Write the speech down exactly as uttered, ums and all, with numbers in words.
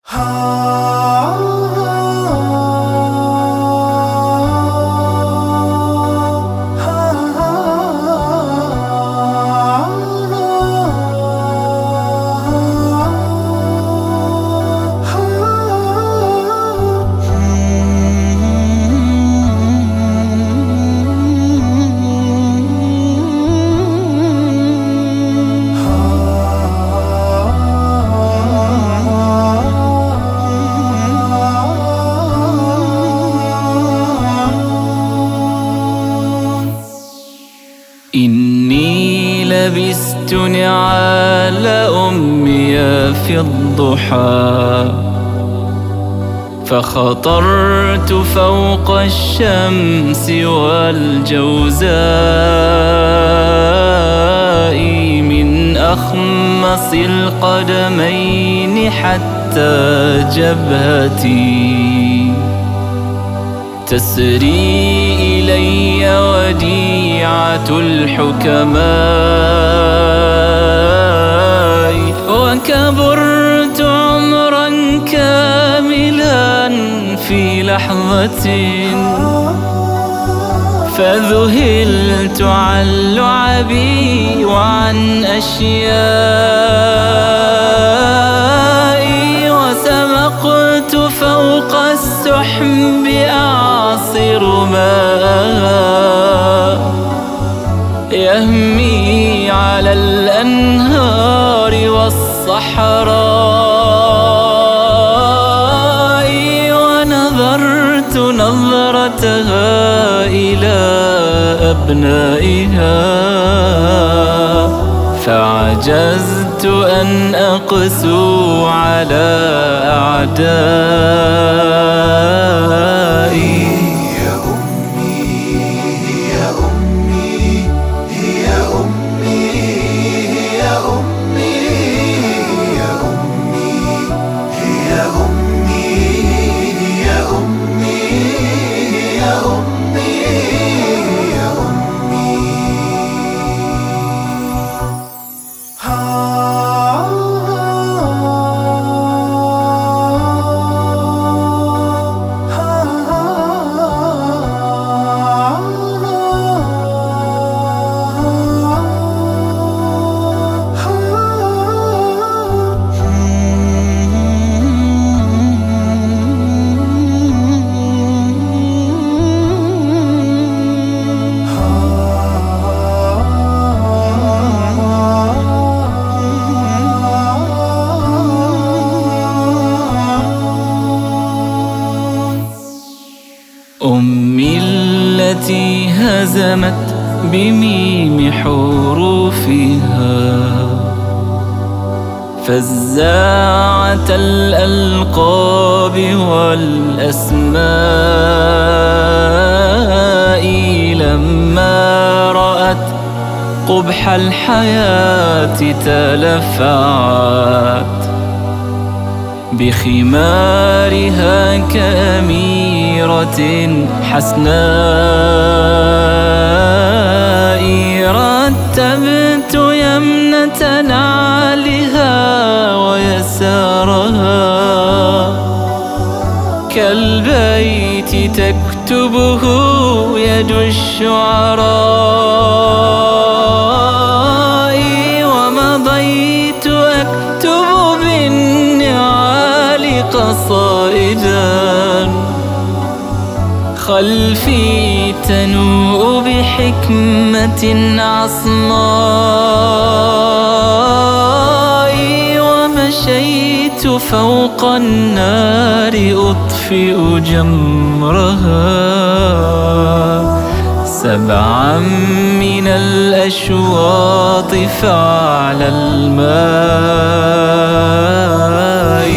إني لبست نعال أمي في الضحى، فخطرت فوق الشمس والجوزاء، من أخمص القدمين حتى جبهتي، تسري إلي وديعة الحكماء، وكبرت عمرا كاملا في لحظة، فذهلت عن لعبي وعن أشيائي، وسمقت فوق السحب أعصر ماء يهمي على الأنهار والصحراء، ونظرت نظرتها إلى أبنائها، فعجزت أن أقسو على أعدائي. أمي التي هزمت بميم حروفها فزاعة الألقاب والأسماء، لما رأت قبح الحياة تلفعت بخمارها كأميرة حسناء، رتبت يمنة نعلها ويسارها كالبيت تكتبه يد الشعراء، ومضيت أكتب بالنعال قصائدا خلفي تنوء بحكمة عصماء، ومشيت فوق النار أطفئ جمرها، سبعا من الأشواط فعلى الماء،